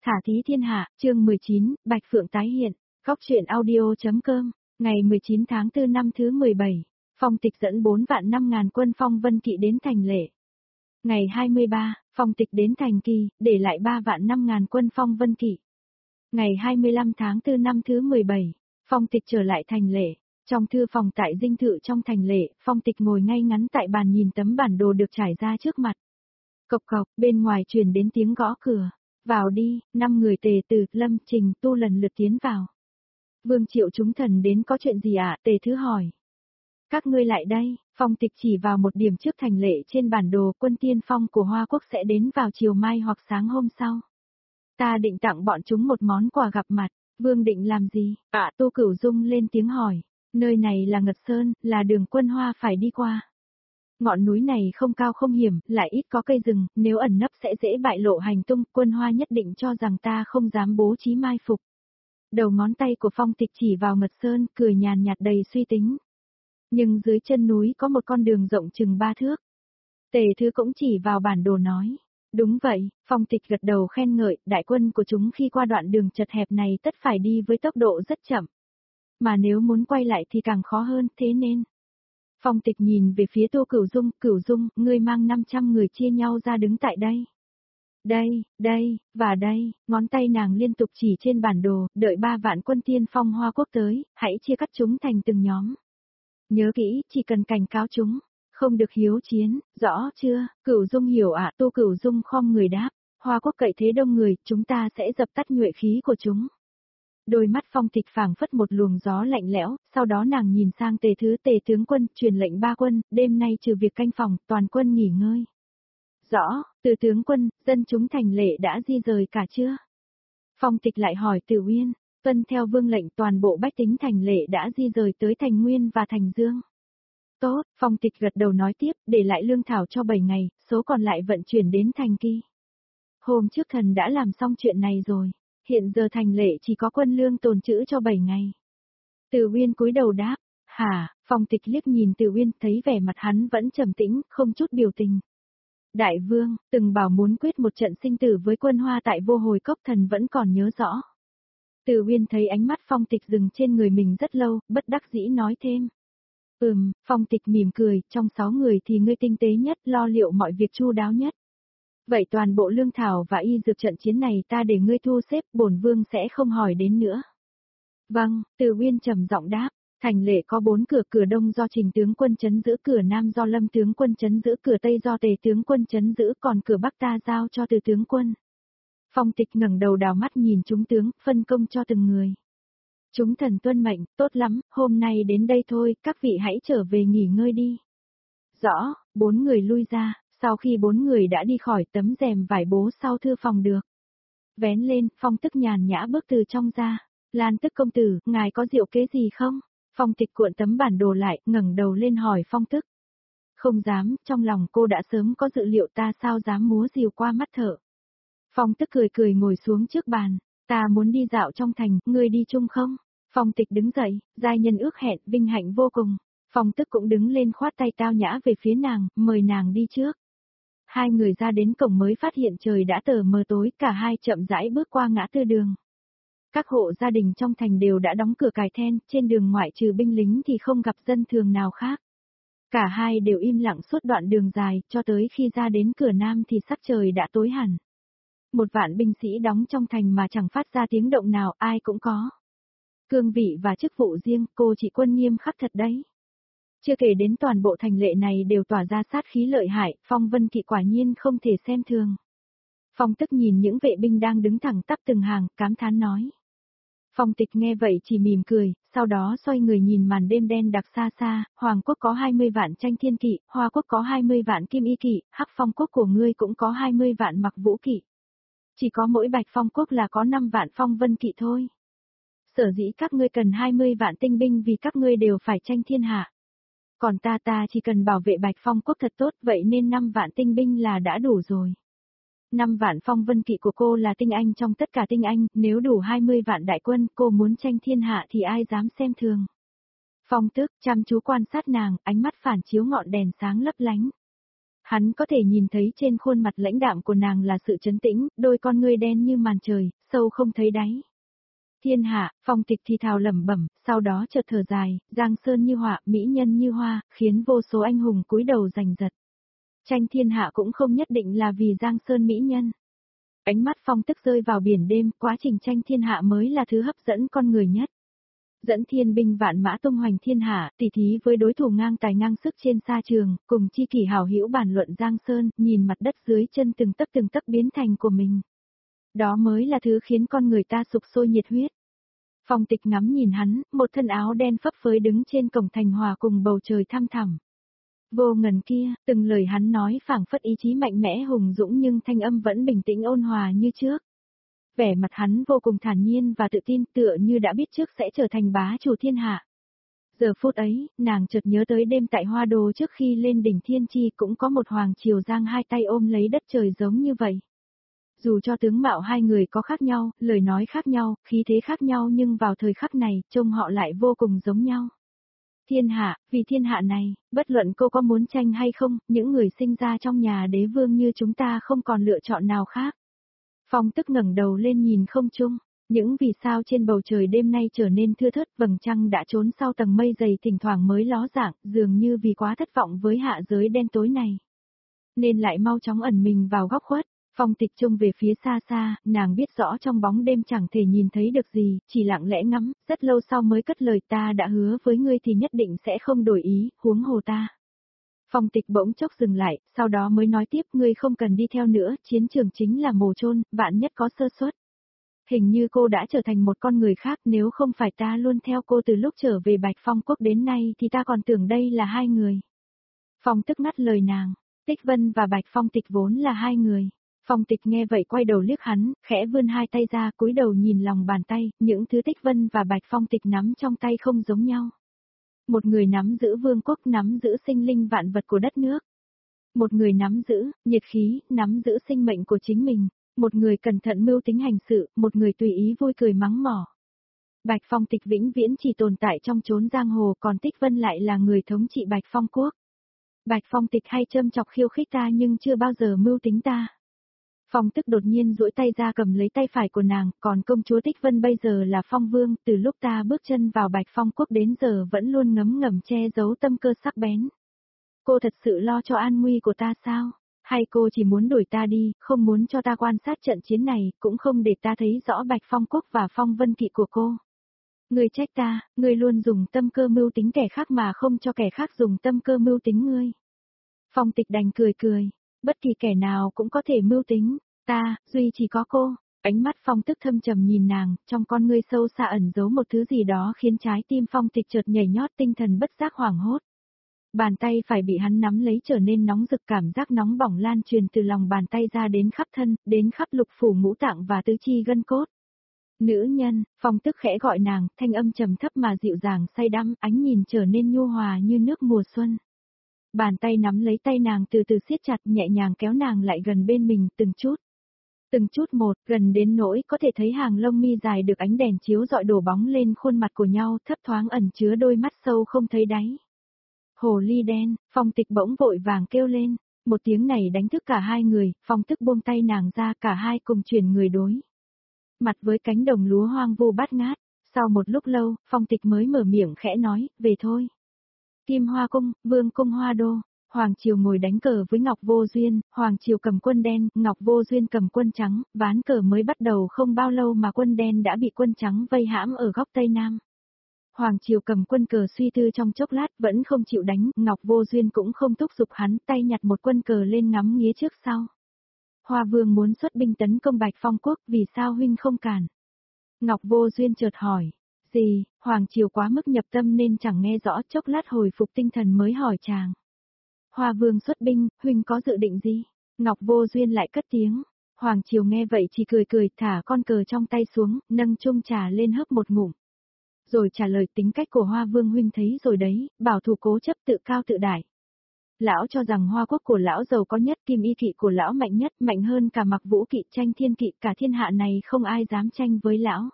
Thả thí thiên hạ, chương 19, Bạch Phượng tái hiện, góc truyện audio.com, ngày 19 tháng 4 năm thứ 17, Phong Tịch dẫn 4 vạn 5.000 quân Phong Vân Kỵ đến thành Lệ. Ngày 23, Phong Tịch đến thành Kỳ, để lại 3 vạn 5.000 quân Phong Vân Kỵ. Ngày 25 tháng 4 năm thứ 17, Phong Tịch trở lại thành Lệ. Trong thư phòng tại dinh thự trong thành Lệ, Phong Tịch ngồi ngay ngắn tại bàn nhìn tấm bản đồ được trải ra trước mặt. Cộc cộc, bên ngoài truyền đến tiếng gõ cửa. Vào đi, 5 người Tề Từ, Lâm, Trình, Tu lần lượt tiến vào. Vương Triệu chúng thần đến có chuyện gì ạ? Tề Thứ hỏi. Các ngươi lại đây, Phong Tịch chỉ vào một điểm trước thành Lệ trên bản đồ, quân tiên phong của Hoa Quốc sẽ đến vào chiều mai hoặc sáng hôm sau. Ta định tặng bọn chúng một món quà gặp mặt. Vương định làm gì? Tu Cửu Dung lên tiếng hỏi. Nơi này là Ngật Sơn, là đường quân Hoa phải đi qua. Ngọn núi này không cao không hiểm, lại ít có cây rừng, nếu ẩn nấp sẽ dễ bại lộ hành tung, quân Hoa nhất định cho rằng ta không dám bố trí mai phục. Đầu ngón tay của Phong Tịch chỉ vào Ngật Sơn, cười nhàn nhạt đầy suy tính. Nhưng dưới chân núi có một con đường rộng chừng 3 thước. Tề Thứ cũng chỉ vào bản đồ nói. Đúng vậy, Phong Tịch gật đầu khen ngợi, đại quân của chúng khi qua đoạn đường chật hẹp này tất phải đi với tốc độ rất chậm. Mà nếu muốn quay lại thì càng khó hơn, thế nên. Phong Tịch nhìn về phía Cửu Dung, ngươi mang 500 người chia nhau ra đứng tại đây. Đây, và đây, ngón tay nàng liên tục chỉ trên bản đồ, đợi 3 vạn quân tiên phong Hoa Quốc tới, hãy chia cắt chúng thành từng nhóm. Nhớ kỹ, chỉ cần cảnh cáo chúng, không được hiếu chiến, rõ chưa? Cửu Dung hiểu ạ, Cửu Dung khom người đáp, Hoa Quốc cậy thế đông người, chúng ta sẽ dập tắt nhuệ khí của chúng. Đôi mắt Phong Tịch phảng phất một luồng gió lạnh lẽo, sau đó nàng nhìn sang Tề Thứ, Tề tướng quân, truyền lệnh 3 quân, đêm nay trừ việc canh phòng, toàn quân nghỉ ngơi. Rõ, Từ tướng quân, dân chúng thành Lệ đã di rời cả chưa? Phong Tịch lại hỏi Tử Uyên, tuân theo vương lệnh toàn bộ bách tính thành Lệ đã di rời tới thành Nguyên và thành Dương. Tốt, Phong Tịch gật đầu nói tiếp, để lại lương thảo cho 7 ngày, số còn lại vận chuyển đến thành Kỳ. Hôm trước thần đã làm xong chuyện này rồi. Hiện giờ thành Lệ chỉ có quân lương tồn trữ cho 7 ngày. Từ Uyên cúi đầu đáp, hả? Phong Tịch liếc nhìn Từ Uyên, thấy vẻ mặt hắn vẫn trầm tĩnh, không chút biểu tình. Đại vương, từng bảo muốn quyết một trận sinh tử với quân Hoa tại Vô Hồi Cốc, thần vẫn còn nhớ rõ. Từ Uyên thấy ánh mắt Phong Tịch dừng trên người mình rất lâu, bất đắc dĩ nói thêm. Phong Tịch mỉm cười, trong 6 người thì ngươi tinh tế nhất, lo liệu mọi việc chu đáo nhất. Vậy toàn bộ lương thảo và y dược trận chiến này ta để ngươi thu xếp, bổn vương sẽ không hỏi đến nữa. Vâng, Từ Uyên trầm giọng đáp, thành Lệ có 4 cửa, cửa đông do Trình tướng quân trấn giữ, cửa nam do Lâm tướng quân trấn giữ, cửa tây do Tề tướng quân trấn giữ, còn cửa bắc ta giao cho Từ tướng quân. Phong Tịch ngẩng đầu đào mắt nhìn chúng tướng, phân công cho từng người. Chúng thần tuân mệnh, tốt lắm, hôm nay đến đây thôi, các vị hãy trở về nghỉ ngơi đi. Rõ, 4 người lui ra. Sau khi 4 người đã đi khỏi, tấm rèm vải bố sau thư phòng được vén lên, Phong Tức nhàn nhã bước từ trong ra. Lan Tức công tử, ngài có diệu kế gì không? Phong Tịch cuộn tấm bản đồ lại, ngẩng đầu lên hỏi Phong Tức. Không dám, trong lòng cô đã sớm có dự liệu, ta sao dám múa rìu qua mắt thợ. Phong Tức cười ngồi xuống trước bàn. Ta muốn đi dạo trong thành, ngươi đi chung không? Phong Tịch đứng dậy, giai nhân ước hẹn, vinh hạnh vô cùng. Phong Tức cũng đứng lên khoát tay tao nhã về phía nàng, mời nàng đi trước. Hai người ra đến cổng mới phát hiện trời đã tờ mờ tối, cả hai chậm rãi bước qua ngã tư đường. Các hộ gia đình trong thành đều đã đóng cửa cài then, trên đường ngoại trừ binh lính thì không gặp dân thường nào khác. Cả hai đều im lặng suốt đoạn đường dài, cho tới khi ra đến cửa nam thì sắc trời đã tối hẳn. 1 vạn binh sĩ đóng trong thành mà chẳng phát ra tiếng động nào, ai cũng có cương vị và chức vụ riêng, cô chị quân nghiêm khắc thật đấy. Chưa kể đến toàn bộ thành Lệ này đều tỏa ra sát khí lợi hại, Phong Vân Kỵ quả nhiên không thể xem thường. Phong Tức nhìn những vệ binh đang đứng thẳng tắp từng hàng, cảm thán nói. Phong Tịch nghe vậy chỉ mỉm cười, sau đó xoay người nhìn màn đêm đen đặc xa xa, Hoàng quốc có 20 vạn Tranh Thiên Kỵ, Hoa quốc có 20 vạn Kim Y Kỵ, Hắc Phong quốc của ngươi cũng có 20 vạn Mặc Vũ Kỵ. Chỉ có mỗi Bạch Phong quốc là có 5 vạn Phong Vân Kỵ thôi. Sở dĩ các ngươi cần 20 vạn tinh binh vì các ngươi đều phải tranh thiên hạ. Còn ta chỉ cần bảo vệ Bạch Phong quốc thật tốt, vậy nên 5 vạn tinh binh là đã đủ rồi. 5 vạn Phong Vân Kỵ của cô là tinh anh trong tất cả tinh anh, nếu đủ 20 vạn đại quân, cô muốn tranh thiên hạ thì ai dám xem thường. Phong Tức chăm chú quan sát nàng, ánh mắt phản chiếu ngọn đèn sáng lấp lánh. Hắn có thể nhìn thấy trên khuôn mặt lãnh đạm của nàng là sự trấn tĩnh, đôi con ngươi đen như màn trời, sâu không thấy đáy. Thiên hạ, Phong Tịch thì thào lẩm bẩm, sau đó chợt thở dài, giang sơn như họa, mỹ nhân như hoa, khiến vô số anh hùng cúi đầu giành giật. Tranh thiên hạ cũng không nhất định là vì giang sơn mỹ nhân. Ánh mắt Phong Tức rơi vào biển đêm, quá trình tranh thiên hạ mới là thứ hấp dẫn con người nhất. Dẫn thiên binh vạn mã tung hoành thiên hạ, tỉ thí với đối thủ ngang tài ngang sức trên sa trường, cùng chi kỷ hào hữu bàn luận giang sơn, nhìn mặt đất dưới chân từng tấc biến thành của mình. Đó mới là thứ khiến con người ta sục sôi nhiệt huyết. Phong Tịch ngắm nhìn hắn, một thân áo đen phấp phới đứng trên cổng thành hòa cùng bầu trời thăm thẳm. Vô ngần kia, từng lời hắn nói phảng phất ý chí mạnh mẽ hùng dũng nhưng thanh âm vẫn bình tĩnh ôn hòa như trước. Vẻ mặt hắn vô cùng thản nhiên và tự tin tựa như đã biết trước sẽ trở thành bá chủ thiên hạ. Giờ phút ấy, nàng chợt nhớ tới đêm tại Hoa Đô trước khi lên đỉnh Thiên Chi cũng có một hoàng triều giang hai tay ôm lấy đất trời giống như vậy. Dù cho tướng mạo hai người có khác nhau, lời nói khác nhau, khí thế khác nhau nhưng vào thời khắc này, trông họ lại vô cùng giống nhau. Thiên hạ, vì thiên hạ này, bất luận cô có muốn tranh hay không, những người sinh ra trong nhà đế vương như chúng ta không còn lựa chọn nào khác. Phong Tức ngẩng đầu lên nhìn không trung, những vì sao trên bầu trời đêm nay trở nên thưa thớt, vầng trăng đã trốn sau tầng mây dày thỉnh thoảng mới ló dạng, dường như vì quá thất vọng với hạ giới đen tối này. Nên lại mau chóng ẩn mình vào góc khuất. Phong Tịch trông về phía xa xa, nàng biết rõ trong bóng đêm chẳng thể nhìn thấy được gì, chỉ lặng lẽ ngắm, rất lâu sau mới cất lời ta đã hứa với ngươi thì nhất định sẽ không đổi ý, huống hồ ta. Phong Tịch bỗng chốc dừng lại, sau đó mới nói tiếp ngươi không cần đi theo nữa, chiến trường chính là mồ chôn, vạn nhất có sơ suất. Hình như cô đã trở thành một con người khác, nếu không phải ta luôn theo cô từ lúc trở về Bạch Phong Quốc đến nay thì ta còn tưởng đây là hai người. Phong Tức ngắt lời nàng, Tích Vân và Bạch Phong Tịch vốn là hai người. Phong Tịch nghe vậy quay đầu liếc hắn, khẽ vươn hai tay ra cúi đầu nhìn lòng bàn tay, những thứ Tích Vân và Bạch Phong Tịch nắm trong tay không giống nhau. Một người nắm giữ vương quốc, nắm giữ sinh linh vạn vật của đất nước. Một người nắm giữ, nhiệt khí, nắm giữ sinh mệnh của chính mình. Một người cẩn thận mưu tính hành sự, một người tùy ý vui cười mắng mỏ. Bạch Phong Tịch vĩnh viễn chỉ tồn tại trong chốn giang hồ, còn Tích Vân lại là người thống trị Bạch Phong Quốc. Bạch Phong Tịch hay châm chọc khiêu khích ta nhưng chưa bao giờ mưu tính ta. Phong Tức đột nhiên duỗi tay ra cầm lấy tay phải của nàng, còn công chúa Tích Vân bây giờ là Phong Vương, từ lúc ta bước chân vào Bạch Phong Quốc đến giờ vẫn luôn ngấm ngầm che giấu tâm cơ sắc bén. Cô thật sự lo cho an nguy của ta sao? Hay cô chỉ muốn đuổi ta đi, không muốn cho ta quan sát trận chiến này, cũng không để ta thấy rõ Bạch Phong Quốc và Phong Vân Kỵ của cô? Ngươi trách ta, ngươi luôn dùng tâm cơ mưu tính kẻ khác mà không cho kẻ khác dùng tâm cơ mưu tính ngươi. Phong Tịch đành cười cười. Bất kỳ kẻ nào cũng có thể mưu tính, ta, duy chỉ có cô. Ánh mắt Phong Tức thâm trầm nhìn nàng, trong con ngươi sâu xa ẩn giấu một thứ gì đó khiến trái tim Phong Tịch chợt nhảy nhót tinh thần bất giác hoảng hốt. Bàn tay phải bị hắn nắm lấy trở nên nóng rực, cảm giác nóng bỏng lan truyền từ lòng bàn tay ra đến khắp thân, đến khắp lục phủ ngũ tạng và tứ chi gân cốt. Nữ nhân, Phong Tức khẽ gọi nàng, thanh âm trầm thấp mà dịu dàng say đắm, ánh nhìn trở nên nhu hòa như nước mùa xuân. Bàn tay nắm lấy tay nàng từ từ siết chặt, nhẹ nhàng kéo nàng lại gần bên mình từng chút một, gần đến nỗi có thể thấy hàng lông mi dài được ánh đèn chiếu rọi đổ bóng lên khuôn mặt của nhau, thấp thoáng ẩn chứa đôi mắt sâu không thấy đáy. Hồ ly đen, Phong Tịch bỗng vội vàng kêu lên, một tiếng này đánh thức cả hai người, Phong Tức buông tay nàng ra, cả hai cùng chuyển người đối mặt với cánh đồng lúa hoang vu bát ngát. Sau một lúc lâu, Phong Tịch mới mở miệng khẽ nói, về thôi. Kim Hoa Cung, Vương Cung Hoa Đô, Hoàng Triều ngồi đánh cờ với Ngọc Vô Duyên, Hoàng Triều cầm quân đen, Ngọc Vô Duyên cầm quân trắng, ván cờ mới bắt đầu không bao lâu mà quân đen đã bị quân trắng vây hãm ở góc Tây Nam. Hoàng Triều cầm quân cờ suy tư trong chốc lát vẫn không chịu đánh, Ngọc Vô Duyên cũng không thúc giục hắn, tay nhặt một quân cờ lên ngắm nghía trước sau. Hoa Vương muốn xuất binh tấn công Bạch Phong Quốc, vì sao huynh không cản? Ngọc Vô Duyên chợt hỏi. Gì, Hoàng Triều quá mức nhập tâm nên chẳng nghe rõ, chốc lát hồi phục tinh thần mới hỏi chàng. Hoa Vương xuất binh, huynh có dự định gì? Ngọc Vô Duyên lại cất tiếng. Hoàng Triều nghe vậy chỉ cười cười, thả con cờ trong tay xuống, nâng chung trà lên hớp một ngụm. Rồi trả lời, tính cách của Hoa Vương huynh thấy rồi đấy, bảo thủ cố chấp, tự cao tự đại. Lão cho rằng Hoa Quốc của lão giàu có nhất, Kim Y Kỵ của lão mạnh nhất, mạnh hơn cả Mặc Vũ Kỵ, Tranh Thiên Kỵ, cả thiên hạ này không ai dám tranh với lão.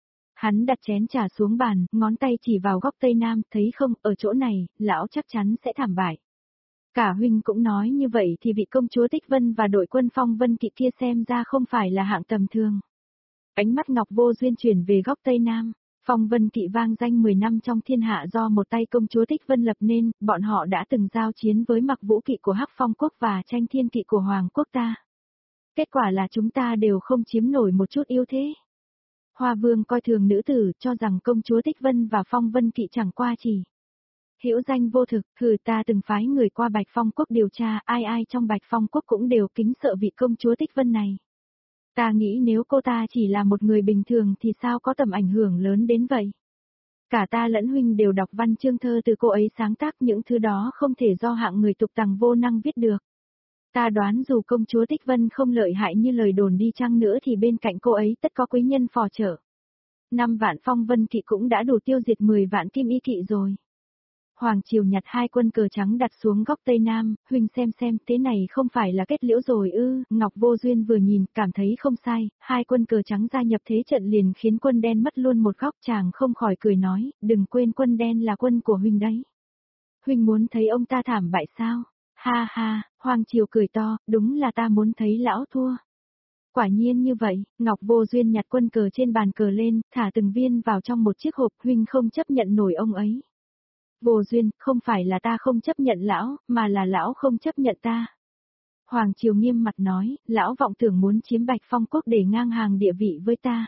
Hắn đặt chén trà xuống bàn, ngón tay chỉ vào góc Tây Nam, thấy không, ở chỗ này, lão chắc chắn sẽ thảm bại. Cả huynh cũng nói như vậy thì vị công chúa Tích Vân và đội quân Phong Vân Kỵ kia xem ra không phải là hạng tầm thường. Ánh mắt Ngọc Vô Duyên chuyển về góc Tây Nam. Phong Vân Kỵ vang danh 10 năm trong thiên hạ do một tay công chúa Tích Vân lập nên, bọn họ đã từng giao chiến với Mặc Vũ Kỵ của Hắc Phong Quốc và Tranh Thiên Kỵ của Hoàng Quốc ta. Kết quả là chúng ta đều không chiếm nổi một chút ưu thế. Hoa Vương coi thường nữ tử, cho rằng công chúa Tích Vân và Phong Vân Kỵ chẳng qua chỉ hữu danh vô thực, ta từng phái người qua Bạch Phong Quốc điều tra, ai trong Bạch Phong Quốc cũng đều kính sợ vị công chúa Tích Vân này. Ta nghĩ nếu cô ta chỉ là một người bình thường thì sao có tầm ảnh hưởng lớn đến vậy? Cả ta lẫn huynh đều đọc văn chương thơ từ cô ấy sáng tác, những thứ đó không thể do hạng người tục tằng vô năng viết được. Ta đoán dù công chúa Tích Vân không lợi hại như lời đồn đi chăng nữa thì bên cạnh cô ấy tất có quý nhân phò trợ. 5 vạn Phong Vân Kỵ cũng đã đủ tiêu diệt 10 vạn Kim Y Kỵ rồi. Hoàng Triều nhặt 2 quân cờ trắng đặt xuống góc Tây Nam, huynh xem thế này không phải là kết liễu rồi ư? Ngọc Vô Duyên vừa nhìn, cảm thấy không sai, 2 quân cờ trắng gia nhập thế trận liền khiến quân đen mất luôn một góc, chàng không khỏi cười nói, đừng quên quân đen là quân của huynh đấy. Huynh muốn thấy ông ta thảm bại sao? Ha ha, Hoàng Triều cười to, đúng là ta muốn thấy lão thua. Quả nhiên như vậy, Ngọc Vô Duyên nhặt quân cờ trên bàn cờ lên, thả từng viên vào trong một chiếc hộp, huynh không chấp nhận nổi ông ấy. Vô Duyên, không phải là ta không chấp nhận lão, mà là lão không chấp nhận ta. Hoàng Triều nghiêm mặt nói, lão vọng tưởng muốn chiếm Bạch Phong Quốc để ngang hàng địa vị với ta.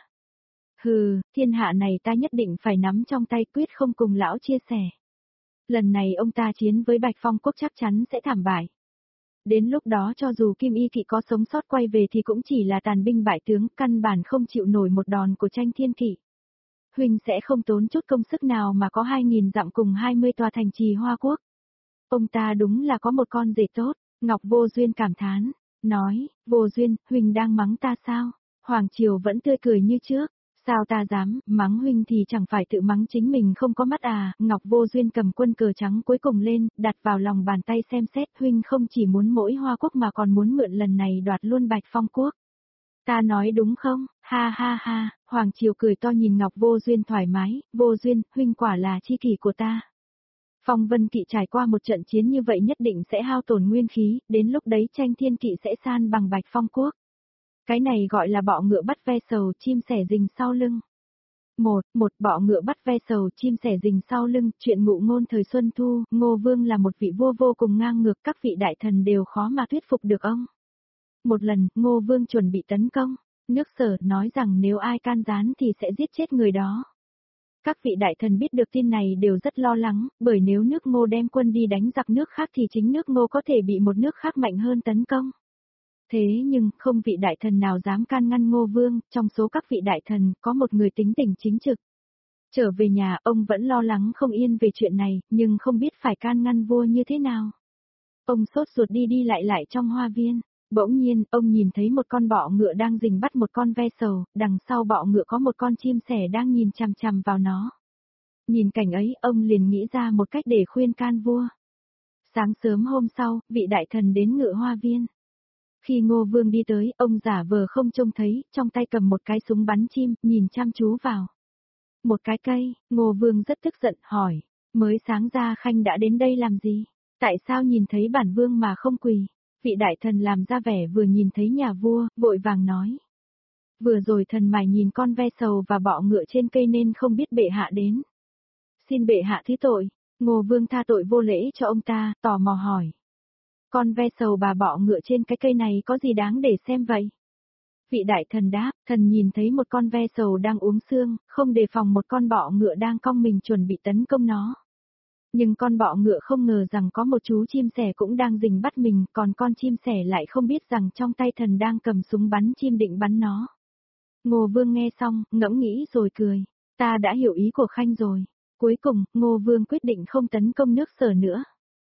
Thiên hạ này ta nhất định phải nắm trong tay, quyết không cùng lão chia sẻ. Lần này ông ta chiến với Bạch Phong Quốc chắc chắn sẽ thảm bại. Đến lúc đó cho dù Kim Y Kỵ có sống sót quay về thì cũng chỉ là tàn binh bại tướng, căn bản không chịu nổi một đòn của Tranh Thiên Kỵ. Huynh sẽ không tốn chút công sức nào mà có 2.000 dặm cùng 20 tòa thành trì Hoa Quốc. Ông ta đúng là có một con rể tốt, Ngọc Vô Duyên cảm thán, nói, Vô Duyên, huynh đang mắng ta sao? Hoàng Triều vẫn tươi cười như trước, sao ta dám, mắng huynh thì chẳng phải tự mắng chính mình không có mắt à? Ngọc Vô Duyên cầm quân cờ trắng cuối cùng lên, đặt vào lòng bàn tay xem xét, huynh không chỉ muốn mỗi Hoa Quốc mà còn muốn mượn lần này đoạt luôn Bạch Phong Quốc. Ta nói đúng không? Ha ha ha, Hoàng Triều cười to nhìn Ngọc Vô Duyên thoải mái, Vô Duyên, huynh quả là chi kỷ của ta. Phong Vân Kỵ trải qua một trận chiến như vậy nhất định sẽ hao tổn nguyên khí, đến lúc đấy Tranh Thiên Kỵ sẽ san bằng Bạch Phong Quốc. Cái này gọi là bọ ngựa bắt ve sầu, chim sẻ rình sau lưng. Một bọ ngựa bắt ve sầu, chim sẻ rình sau lưng, chuyện ngụ ngôn thời Xuân Thu, Ngô Vương là một vị vua vô cùng ngang ngược, các vị đại thần đều khó mà thuyết phục được ông. Một lần, Ngô Vương chuẩn bị tấn công, nước Sở nói rằng nếu ai can gián thì sẽ giết chết người đó. Các vị đại thần biết được tin này đều rất lo lắng, bởi nếu nước Ngô đem quân đi đánh giặc nước khác thì chính nước Ngô có thể bị một nước khác mạnh hơn tấn công. Thế nhưng, không vị đại thần nào dám can ngăn Ngô Vương, trong số các vị đại thần, có một người tính tình chính trực. Trở về nhà, ông vẫn lo lắng không yên về chuyện này, nhưng không biết phải can ngăn vua như thế nào. Ông sốt ruột đi lại trong hoa viên. Bỗng nhiên, ông nhìn thấy một con bọ ngựa đang rình bắt một con ve sầu, đằng sau bọ ngựa có một con chim sẻ đang nhìn chằm chằm vào nó. Nhìn cảnh ấy, ông liền nghĩ ra một cách để khuyên can vua. Sáng sớm hôm sau, vị đại thần đến Ngự Hoa Viên. Khi Ngô Vương đi tới, ông giả vờ không trông thấy, trong tay cầm một cái súng bắn chim, nhìn chăm chú vào. Một cái cây, Ngô Vương rất tức giận, hỏi, mới sáng ra Khanh đã đến đây làm gì? Tại sao nhìn thấy bản vương mà không quỳ? Vị đại thần làm ra vẻ vừa nhìn thấy nhà vua, vội vàng nói. Vừa rồi thần mải nhìn con ve sầu và bọ ngựa trên cây nên không biết bệ hạ đến. Xin bệ hạ thứ tội, Ngô Vương tha tội vô lễ cho ông ta, tò mò hỏi. Con ve sầu và bọ ngựa trên cái cây này có gì đáng để xem vậy? Vị đại thần đáp, thần nhìn thấy một con ve sầu đang uống xương, không đề phòng một con bọ ngựa đang cong mình chuẩn bị tấn công nó. Nhưng con bọ ngựa không ngờ rằng có một chú chim sẻ cũng đang rình bắt mình, còn con chim sẻ lại không biết rằng trong tay thần đang cầm súng bắn chim định bắn nó. Ngô Vương nghe xong, ngẫm nghĩ rồi cười. Ta đã hiểu ý của Khanh rồi. Cuối cùng, Ngô Vương quyết định không tấn công nước Sở nữa.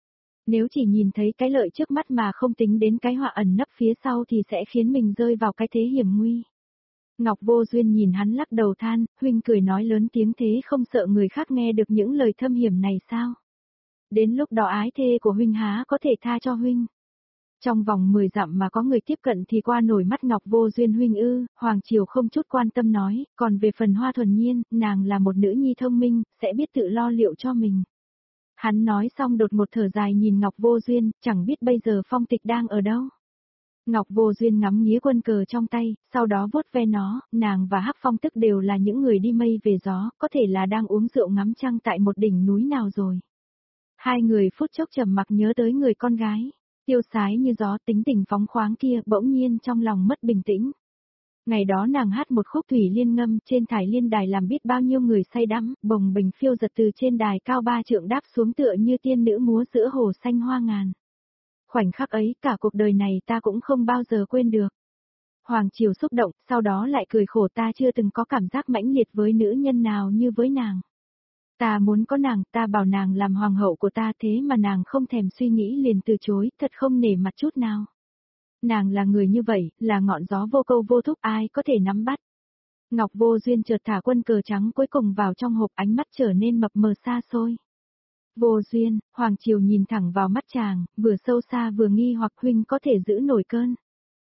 Nếu chỉ nhìn thấy cái lợi trước mắt mà không tính đến cái họa ẩn nấp phía sau thì sẽ khiến mình rơi vào cái thế hiểm nguy. Ngọc Vô Duyên nhìn hắn lắc đầu than, huynh cười nói lớn tiếng thế không sợ người khác nghe được những lời thâm hiểm này sao? Đến lúc đó ái thê của huynh há có thể tha cho huynh. Trong vòng 10 dặm mà có người tiếp cận thì qua nổi mắt Ngọc Vô Duyên huynh ư? Hoàng Triều không chút quan tâm nói, còn về phần Hoa Thuần Nhiên, nàng là một nữ nhi thông minh, sẽ biết tự lo liệu cho mình. Hắn nói xong đột một thở dài nhìn Ngọc Vô Duyên, chẳng biết bây giờ Phong Tịch đang ở đâu. Ngọc Vô Duyên ngắm nghía quân cờ trong tay, sau đó vuốt ve nó, nàng và Hắc Phong Tức đều là những người đi mây về gió, có thể là đang uống rượu ngắm trăng tại một đỉnh núi nào rồi. Hai người phút chốc trầm mặc nhớ tới người con gái, tiêu sái như gió tính tình phóng khoáng kia, bỗng nhiên trong lòng mất bình tĩnh. Ngày đó nàng hát một khúc thủy liên ngâm trên thải liên đài làm biết bao nhiêu người say đắm, bồng bềnh phiêu giật từ trên đài cao 3 trượng đáp xuống tựa như tiên nữ múa giữa hồ xanh hoa ngàn. Khoảnh khắc ấy cả cuộc đời này ta cũng không bao giờ quên được. Hoàng Triều xúc động, sau đó lại cười khổ, ta chưa từng có cảm giác mãnh liệt với nữ nhân nào như với nàng. Ta muốn có nàng, ta bảo nàng làm hoàng hậu của ta, thế mà nàng không thèm suy nghĩ liền từ chối, thật không nể mặt chút nào. Nàng là người như vậy, là ngọn gió vô câu vô thúc, ai có thể nắm bắt. Ngọc Vô Duyên chợt thả quân cờ trắng cuối cùng vào trong hộp, ánh mắt trở nên mập mờ xa xôi. Vô Duyên, Hoàng Triều nhìn thẳng vào mắt chàng, vừa sâu xa vừa nghi hoặc, huynh có thể giữ nổi cơn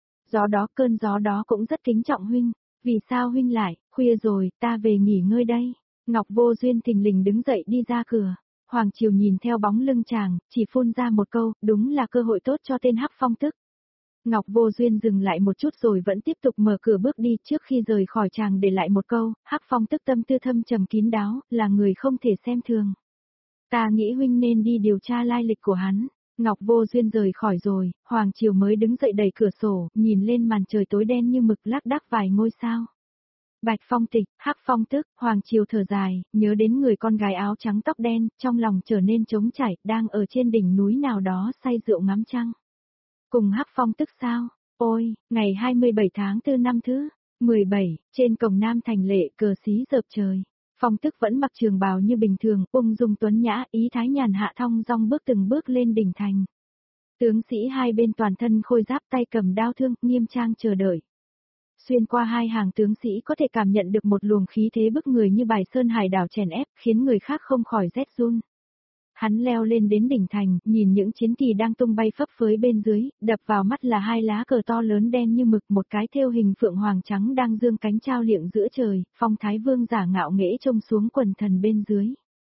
gió đó cũng rất kính trọng huynh. Vì sao huynh lại, khuya rồi, ta về nghỉ ngơi đây. Ngọc Vô Duyên thình lình đứng dậy đi ra cửa. Hoàng Triều nhìn theo bóng lưng chàng, chỉ phun ra một câu, đúng là cơ hội tốt cho tên Hắc Phong Tức. Ngọc Vô Duyên dừng lại một chút rồi vẫn tiếp tục mở cửa bước đi, trước khi rời khỏi chàng để lại một câu, Hắc Phong Tức tâm tư thâm trầm kín đáo, là người không thể xem thường. Ta nghĩ huynh nên đi điều tra lai lịch của hắn. Ngọc Vô Duyên rời khỏi rồi, Hoàng Triều mới đứng dậy đẩy cửa sổ, nhìn lên màn trời tối đen như mực lác đác vài ngôi sao. Bạch Phong Tịch, Hắc Phong Tức, Hoàng Triều thở dài, nhớ đến người con gái áo trắng tóc đen, trong lòng trở nên trống trải, đang ở trên đỉnh núi nào đó say rượu ngắm trăng. Cùng Hắc Phong Tức sao? Ôi, ngày 27 tháng 4 năm thứ 17, trên cổng Nam Thành Lệ cờ xí rợp trời. Phong Tức vẫn mặc trường bào như bình thường, ung dung tuấn nhã, ý thái nhàn hạ thong dong bước từng bước lên đỉnh thành. Tướng sĩ hai bên toàn thân khôi giáp, tay cầm đao thương, nghiêm trang chờ đợi. Xuyên qua hai hàng tướng sĩ có thể cảm nhận được một luồng khí thế bức người như bài sơn hải đảo chèn ép, khiến người khác không khỏi rét run. Hắn leo lên đến đỉnh thành, nhìn những chiến kỳ đang tung bay phấp phới bên dưới, đập vào mắt là hai lá cờ to lớn đen như mực, một cái thêu hình phượng hoàng trắng đang dương cánh trao liệng giữa trời, phong thái vương giả ngạo nghễ trông xuống quần thần bên dưới.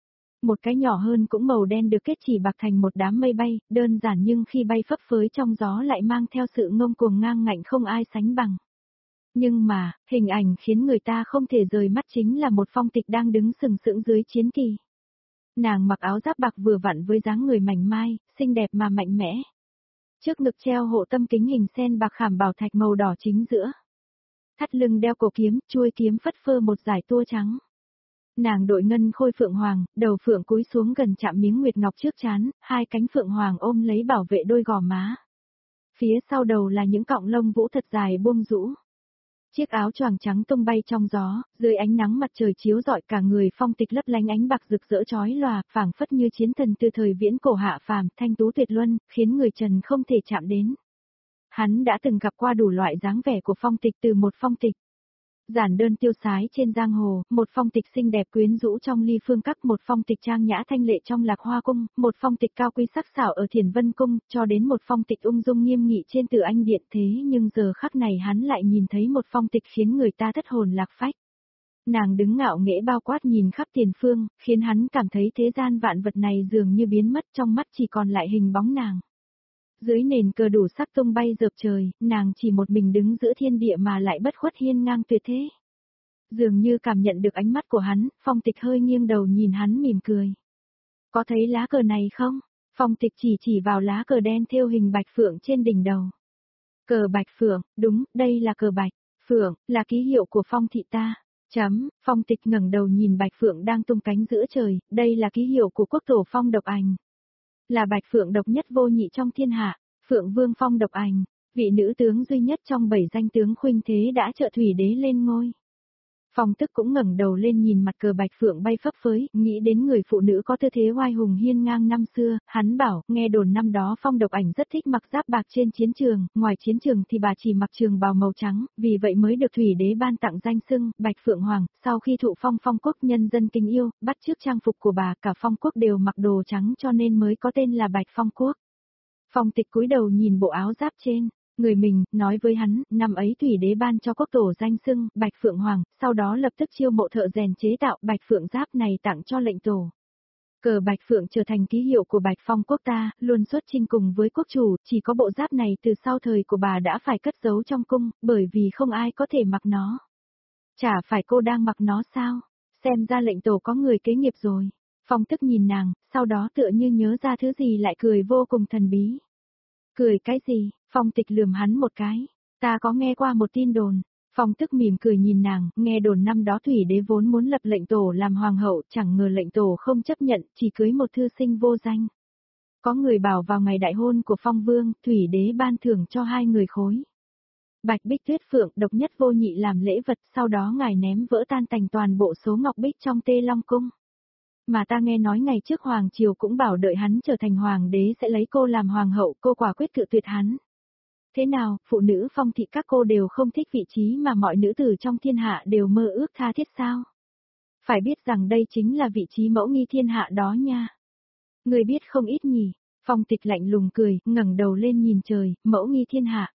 Một cái nhỏ hơn cũng màu đen được kết chỉ bạc thành một đám mây bay, đơn giản nhưng khi bay phấp phới trong gió lại mang theo sự ngông cuồng ngang ngạnh không ai sánh bằng. Nhưng mà, hình ảnh khiến người ta không thể rời mắt chính là một Phong Tịch đang đứng sừng sững dưới chiến kỳ. Nàng mặc áo giáp bạc vừa vặn với dáng người mảnh mai, xinh đẹp mà mạnh mẽ. Trước ngực treo hộ tâm kính hình sen bạc khảm bảo thạch màu đỏ chính giữa. Thắt lưng đeo cổ kiếm, chuôi kiếm phất phơ một dải tua trắng. Nàng đội ngân khôi phượng hoàng, đầu phượng cúi xuống gần chạm miếng nguyệt ngọc trước trán, hai cánh phượng hoàng ôm lấy bảo vệ đôi gò má. Phía sau đầu là những cọng lông vũ thật dài buông rũ. Chiếc áo choàng trắng tung bay trong gió, dưới ánh nắng mặt trời chiếu rọi cả người Phong Tịch lấp lánh ánh bạc rực rỡ chói lòa, phảng phất như chiến thần từ thời viễn cổ hạ phàm, thanh tú tuyệt luân, khiến người trần không thể chạm đến. Hắn đã từng gặp qua đủ loại dáng vẻ của Phong Tịch, từ một Phong Tịch giản đơn tiêu sái trên giang hồ, một Phong Tịch xinh đẹp quyến rũ trong ly phương các, một Phong Tịch trang nhã thanh lệ trong Lạc Hoa cung, một Phong Tịch cao quý sắc sảo ở Thiền Vân cung, cho đến một Phong Tịch ung dung nghiêm nghị trên Từ Anh điện. Thế nhưng giờ khắc này hắn lại nhìn thấy một Phong Tịch khiến người ta thất hồn lạc phách. Nàng đứng ngạo nghễ bao quát nhìn khắp tiền phương, khiến hắn cảm thấy thế gian vạn vật này dường như biến mất, trong mắt chỉ còn lại hình bóng nàng. Dưới nền cờ đủ sắc tung bay rợp trời, nàng chỉ một mình đứng giữa thiên địa mà lại bất khuất hiên ngang tuyệt thế. Dường như cảm nhận được ánh mắt của hắn, Phong Tịch hơi nghiêng đầu nhìn hắn mỉm cười. Có thấy lá cờ này không? Phong Tịch chỉ vào lá cờ đen thêu hình bạch phượng trên đỉnh đầu. Cờ bạch phượng, đúng, đây là cờ bạch phượng, là ký hiệu của Phong thị ta. Phong Tịch ngẩng đầu nhìn bạch phượng đang tung cánh giữa trời, đây là ký hiệu của quốc tổ Phong Độc Ảnh. Là bạch phượng độc nhất vô nhị trong thiên hạ, Phượng Vương Phong Độc Ảnh, vị nữ tướng duy nhất trong 7 danh tướng khuynh thế đã trợ thủy đế lên ngôi. Phong Tức cũng ngẩng đầu lên nhìn mặt cờ bạch phượng bay phấp phới, nghĩ đến người phụ nữ có tư thế oai hùng hiên ngang năm xưa, hắn bảo, nghe đồn năm đó Phong Độc Ảnh rất thích mặc giáp bạc trên chiến trường, ngoài chiến trường thì bà chỉ mặc trường bào màu trắng, vì vậy mới được thủy đế ban tặng danh xưng Bạch Phượng Hoàng. Sau khi thụ phong Phong quốc nhân dân kính yêu, bắt chước trang phục của bà, cả Phong quốc đều mặc đồ trắng cho nên mới có tên là Bạch Phong quốc. Phong Tịch cúi đầu nhìn bộ áo giáp trên người mình, nói với hắn, năm ấy thủy đế ban cho quốc tổ danh xưng Bạch Phượng Hoàng, sau đó lập tức chiêu mộ thợ rèn chế tạo Bạch Phượng giáp này tặng cho lệnh tổ. Cờ Bạch Phượng trở thành ký hiệu của Bạch Phong quốc ta, luôn xuất chinh cùng với quốc chủ, chỉ có bộ giáp này từ sau thời của bà đã phải cất giấu trong cung, bởi vì không ai có thể mặc nó. Chả phải cô đang mặc nó sao? Xem ra lệnh tổ có người kế nghiệp rồi. Phong tức nhìn nàng, sau đó tựa như nhớ ra thứ gì lại cười vô cùng thần bí. Cười cái gì? Phong tịch lườm hắn một cái. Ta có nghe qua một tin đồn. Phong tức mỉm cười nhìn nàng, nghe đồn năm đó Thủy Đế vốn muốn lập lệnh tổ làm hoàng hậu, chẳng ngờ lệnh tổ không chấp nhận, chỉ cưới một thư sinh vô danh. Có người bảo vào ngày đại hôn của Phong Vương, Thủy Đế ban thưởng cho 2 người khối. Bạch Bích Tuyết Phượng độc nhất vô nhị làm lễ vật, sau đó ngài ném vỡ tan tành toàn bộ số ngọc bích trong Tê Long Cung. Mà ta nghe nói ngày trước Hoàng Triều cũng bảo đợi hắn trở thành Hoàng đế sẽ lấy cô làm Hoàng hậu, cô quả quyết cự tuyệt hắn. Thế nào, phụ nữ Phong thị các cô đều không thích vị trí mà mọi nữ tử trong thiên hạ đều mơ ước tha thiết sao? Phải biết rằng đây chính là vị trí mẫu nghi thiên hạ đó nha. Người biết không ít nhỉ? Phong tịch lạnh lùng cười, ngẩng đầu lên nhìn trời, mẫu nghi thiên hạ.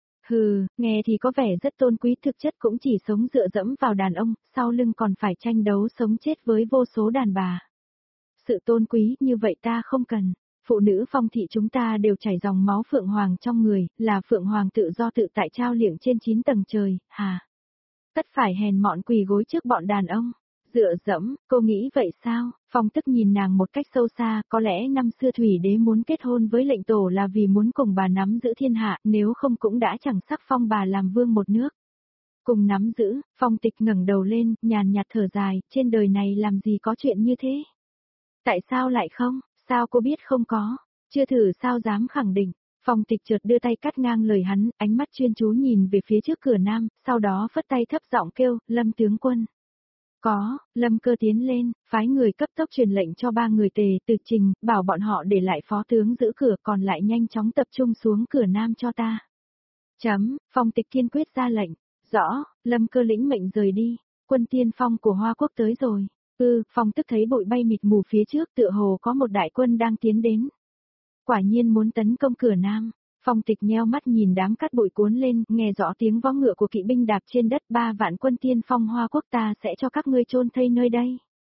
Hừ, nghe thì có vẻ rất tôn quý, thực chất cũng chỉ sống dựa dẫm vào đàn ông, sau lưng còn phải tranh đấu sống chết với vô số đàn bà. Sự tôn quý như vậy ta không cần. Phụ nữ Phong thị chúng ta đều chảy dòng máu Phượng Hoàng trong người, là Phượng Hoàng tự do tự tại trao liệng trên 9 tầng trời, hà. Tất phải hèn mọn quỳ gối trước bọn đàn ông. Dựa dẫm, cô nghĩ vậy sao? Phong tức nhìn nàng một cách sâu xa, có lẽ năm xưa Thủy Đế muốn kết hôn với lệnh tổ là vì muốn cùng bà nắm giữ thiên hạ, nếu không cũng đã chẳng sắc phong bà làm vương một nước. Cùng nắm giữ, Phong tịch ngẩng đầu lên, nhàn nhạt thở dài, trên đời này làm gì có chuyện như thế? Tại sao lại không? Sao cô biết không có? Chưa thử sao dám khẳng định? Phong tịch chợt đưa tay cắt ngang lời hắn, ánh mắt chuyên chú nhìn về phía trước cửa nam, sau đó phất tay thấp giọng kêu, Lâm tướng quân. Có, Lâm Cơ tiến lên, phái người cấp tốc truyền lệnh cho 3 người Tề Từ Trình, bảo bọn họ để lại phó tướng giữ cửa, còn lại nhanh chóng tập trung xuống cửa nam cho ta. Phong tịch kiên quyết ra lệnh. Rõ, Lâm Cơ lĩnh mệnh rời đi. Quân tiên phong của Hoa Quốc tới rồi. Phong tức thấy bụi bay mịt mù phía trước, tựa hồ có một đại quân đang tiến đến. Quả nhiên muốn tấn công cửa nam. Phong tịch nheo mắt nhìn đám cát bụi cuốn lên, nghe rõ tiếng vó ngựa của kỵ binh đạp trên đất, 3 vạn quân tiên phong Hoa Quốc ta sẽ cho các ngươi chôn thây nơi đây.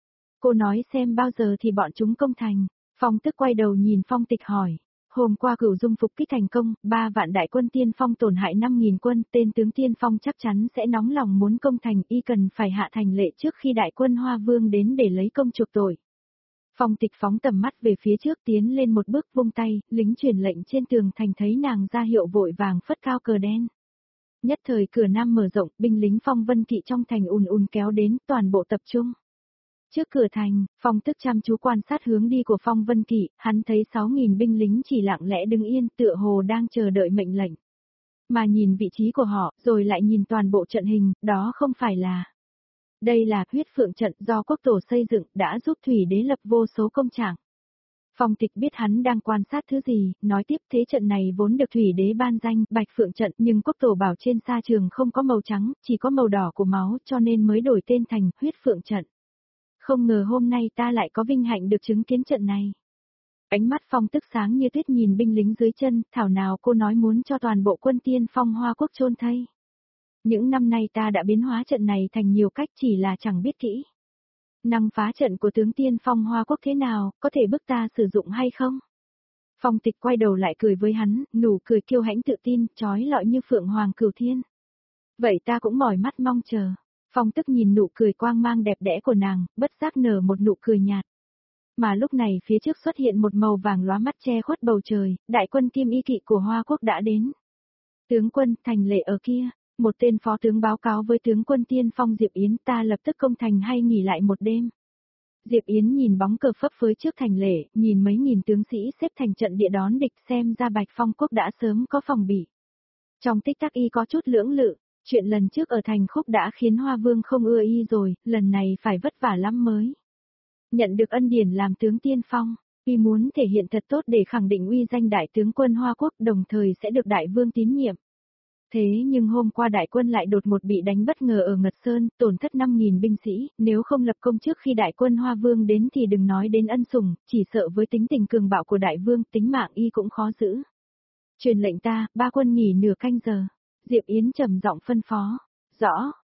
Cô nói xem bao giờ thì bọn chúng công thành. Phong tức quay đầu nhìn Phong tịch hỏi. Hôm qua Cửu Dung phục kích thành công, 3 vạn đại quân tiên phong tổn hại 5.000 quân, tên tướng tiên phong chắc chắn sẽ nóng lòng muốn công thành, y cần phải hạ thành lệ trước khi đại quân Hoa Vương đến để lấy công chuộc tội. Phong tịch phóng tầm mắt về phía trước tiến lên một bước vung tay, lính truyền lệnh trên tường thành thấy nàng ra hiệu vội vàng phất cao cờ đen. Nhất thời cửa nam mở rộng, binh lính Phong Vân Kỵ trong thành ùn ùn kéo đến, toàn bộ tập trung. Trước cửa thành, Phong tức chăm chú quan sát hướng đi của Phong Vân Kỵ, hắn thấy 6.000 binh lính chỉ lặng lẽ đứng yên, tựa hồ đang chờ đợi mệnh lệnh. Mà nhìn vị trí của họ, rồi lại nhìn toàn bộ trận hình, đó không phải là... Đây là huyết phượng trận do quốc tổ xây dựng, đã giúp Thủy Đế lập vô số công trạng. Phong tịch biết hắn đang quan sát thứ gì, nói tiếp thế trận này vốn được Thủy Đế ban danh Bạch Phượng trận, nhưng quốc tổ bảo trên sa trường không có màu trắng, chỉ có màu đỏ của máu, cho nên mới đổi tên thành huyết phượng trận. Không ngờ hôm nay ta lại có vinh hạnh được chứng kiến trận này. Ánh mắt Phong tức sáng như tuyết nhìn binh lính dưới chân, thảo nào cô nói muốn cho toàn bộ quân tiên phong Hoa Quốc chôn thây. Những năm nay ta đã biến hóa trận này thành nhiều cách, chỉ là chẳng biết kỹ. Năng phá trận của tướng tiên phong Hoa Quốc thế nào, có thể bức ta sử dụng hay không? Phong tịch quay đầu lại cười với hắn, nụ cười kiêu hãnh tự tin, trói lọi như phượng hoàng cửu thiên. Vậy ta cũng mỏi mắt mong chờ. Phong tức nhìn nụ cười quang mang đẹp đẽ của nàng, bất giác nở một nụ cười nhạt. Mà lúc này phía trước xuất hiện một màu vàng lóa mắt che khuất bầu trời, đại quân Kim Y Kỵ của Hoa Quốc đã đến. Tướng quân, thành lệ ở kia. Một tên phó tướng báo cáo với tướng quân tiên phong Diệp Yến, ta lập tức công thành hay nghỉ lại một đêm. Diệp Yến nhìn bóng cờ phấp phới trước thành lệ, nhìn mấy nghìn tướng sĩ xếp thành trận địa đón địch, xem ra Bạch Phong quốc đã sớm có phòng bị. Trong tích tắc y có chút lưỡng lự, chuyện lần trước ở thành Khúc đã khiến Hoa Vương không ưa y rồi, lần này phải vất vả lắm mới. Nhận được ân điển làm tướng tiên phong, y muốn thể hiện thật tốt để khẳng định uy danh đại tướng quân Hoa Quốc, đồng thời sẽ được đại vương tín nhiệm. Thế nhưng hôm qua đại quân lại đột ngột bị đánh bất ngờ ở Ngật Sơn, tổn thất 5.000 binh sĩ, nếu không lập công trước khi đại quân Hoa Vương đến thì đừng nói đến ân sủng, chỉ sợ với tính tình cường bạo của đại vương, tính mạng y cũng khó giữ. Truyền lệnh ta, 3 quân nghỉ nửa canh giờ. Diệp Yến trầm giọng phân phó. Rõ,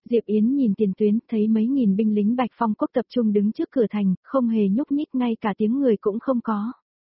Diệp Yến nhìn tiền tuyến, thấy mấy nghìn binh lính Bạch Phong quốc tập trung đứng trước cửa thành, không hề nhúc nhích, ngay cả tiếng người cũng không có.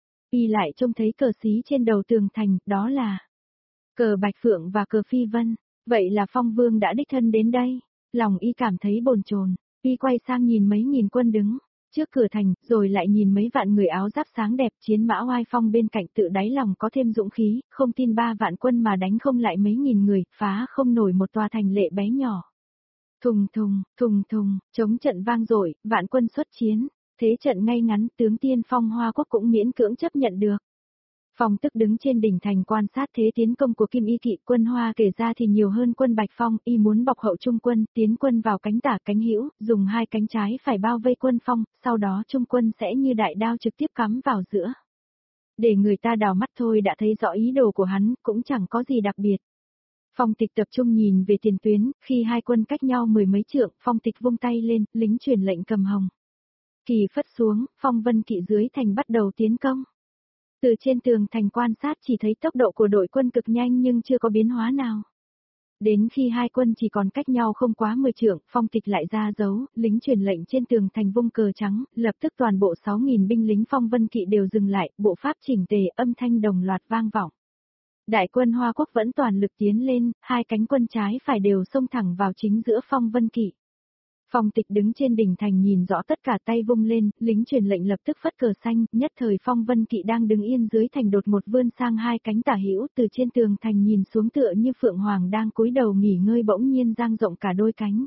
Y lại trông thấy cờ xí trên đầu tường thành, đó là cờ Bạch Phượng và cờ Phi Vân. Vậy là Phong Vương đã đích thân đến đây. Lòng Y cảm thấy bồn chồn. Y quay sang nhìn mấy nghìn quân đứng trước cửa thành, rồi lại nhìn mấy vạn người áo giáp sáng đẹp chiến mã oai phong bên cạnh, tự đáy lòng có thêm dũng khí, không tin 3 vạn quân mà đánh không lại mấy nghìn người, phá không nổi một tòa thành lệ bé nhỏ. Thùng thùng, thùng thùng, chống trận vang dội, vạn quân xuất chiến, thế trận ngay ngắn, tướng tiên Phong Hoa Quốc cũng miễn cưỡng chấp nhận được. Phong Tức đứng trên đỉnh thành quan sát thế tiến công của Kim Y Kỵ, quân Hoa kể ra thì nhiều hơn quân Bạch Phong, y muốn bọc hậu trung quân, tiến quân vào cánh tả cánh hữu, dùng hai cánh trái phải bao vây quân Phong, sau đó trung quân sẽ như đại đao trực tiếp cắm vào giữa. Để người ta đào mắt thôi đã thấy rõ ý đồ của hắn, cũng chẳng có gì đặc biệt. Phong Tịch tập trung nhìn về tiền tuyến, khi hai quân cách nhau 10 mấy trượng, Phong Tịch vung tay lên, lính truyền lệnh cầm hồng kỳ phất xuống, Phong Vân Kỵ dưới thành bắt đầu tiến công. Từ trên tường thành quan sát chỉ thấy tốc độ của đội quân cực nhanh nhưng chưa có biến hóa nào. Đến khi hai quân chỉ còn cách nhau không quá 10 trượng, Phong Tịch lại ra dấu, lính truyền lệnh trên tường thành vung cờ trắng, lập tức toàn bộ 6.000 binh lính Phong Vân Kỵ đều dừng lại, bộ pháp chỉnh tề, âm thanh đồng loạt vang vọng. Đại quân Hoa Quốc vẫn toàn lực tiến lên, hai cánh quân trái phải đều xông thẳng vào chính giữa Phong Vân Kỵ. Phong Tịch đứng trên đỉnh thành nhìn rõ tất cả, tay vung lên, lính truyền lệnh lập tức phất cờ xanh, nhất thời Phong Vân Kỵ đang đứng yên dưới thành đột một vươn sang hai cánh tả hữu, từ trên tường thành nhìn xuống tựa như Phượng Hoàng đang cúi đầu nghỉ ngơi bỗng nhiên dang rộng cả đôi cánh.